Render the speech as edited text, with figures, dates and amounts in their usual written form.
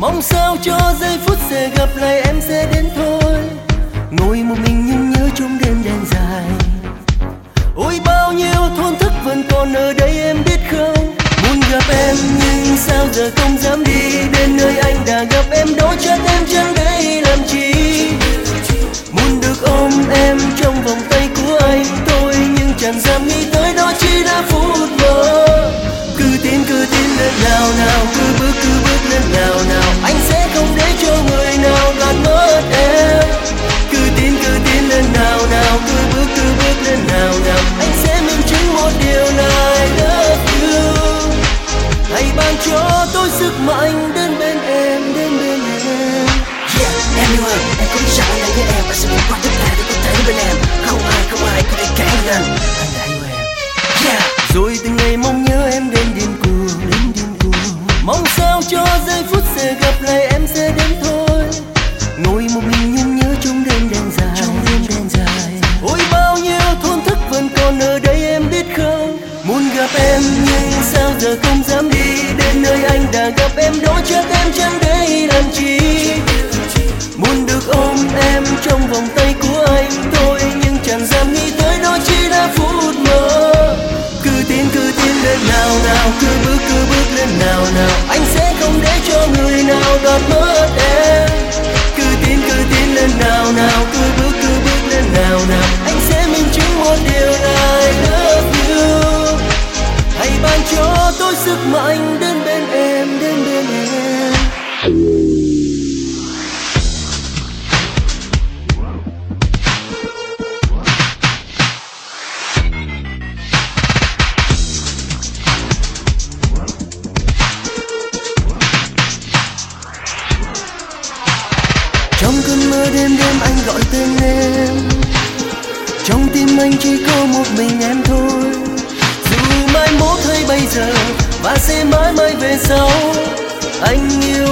Mong sao cho giây phút sẽ gặp lại em sẽ đến thôi. Ngồi một mình nhung nhớ trong đêm đen dài. Ôi bao nhiêu thốn thức vẫn còn ở đây em biết không. Muốn gặp em nhưng sao giờ không dám đi. Đến nơi anh đã gặp em đó chắc em chẳng đây làm chi. Muốn được ôm em trong vòng tay của anh thôi, nhưng chẳng dám nghĩ tới đó chỉ là phút mơ. Cứ tin lên nào nào, cứ bước lên nào nào. Anh sẽ không để cho người nào gạt mất em. Cứ tin lên nào nào, cứ bước lên nào nào. Anh sẽ minh chứng một điều là I love you. Hãy ban cho tôi sức mạnh đến bên em, đến bên em. Yeah, em yêu em có biết rằng anh với em, anh sẽ vượt qua tất cả để có thể đến bên em. Không ai có thể cản được anh đã yêu em. Yeah. Rồi từng ngày mong nhớ em đến điên cuồng. Mong sao cho giây phút sẽ gặp lại em sẽ đến thôi. Ngồi một mình nhung nhớ trong đêm đen dài. Ôi bao nhiêu thốn thức vẫn còn ở đây em biết không. Muốn gặp em nhưng sao giờ không dám đi. Đến nơi anh đã gặp em đó chắc em chẳng đây làm chi. Muốn được ôm em trong vòng tay của anh thôi, nhưng chẳng dám nghĩ tới đó chỉ là phút mơ. Cứ tin lên nào nào, cứ bước lên nào nào. Anh sẽ không để cho người nào gạt mất em. Cứ tin lên nào nào, cứ bước lên nào nào. Anh sẽ minh chứng một điều là I love you. Hãy ban cho tôi sức mạnh đến bên em, đến bên em. Trong cơn mơ đêm anh gọi tên em. Trong tim anh chỉ có một mình em thôi. Dù mai mốt hay bây giờ và sẽ mãi mãi về sau, anh yêu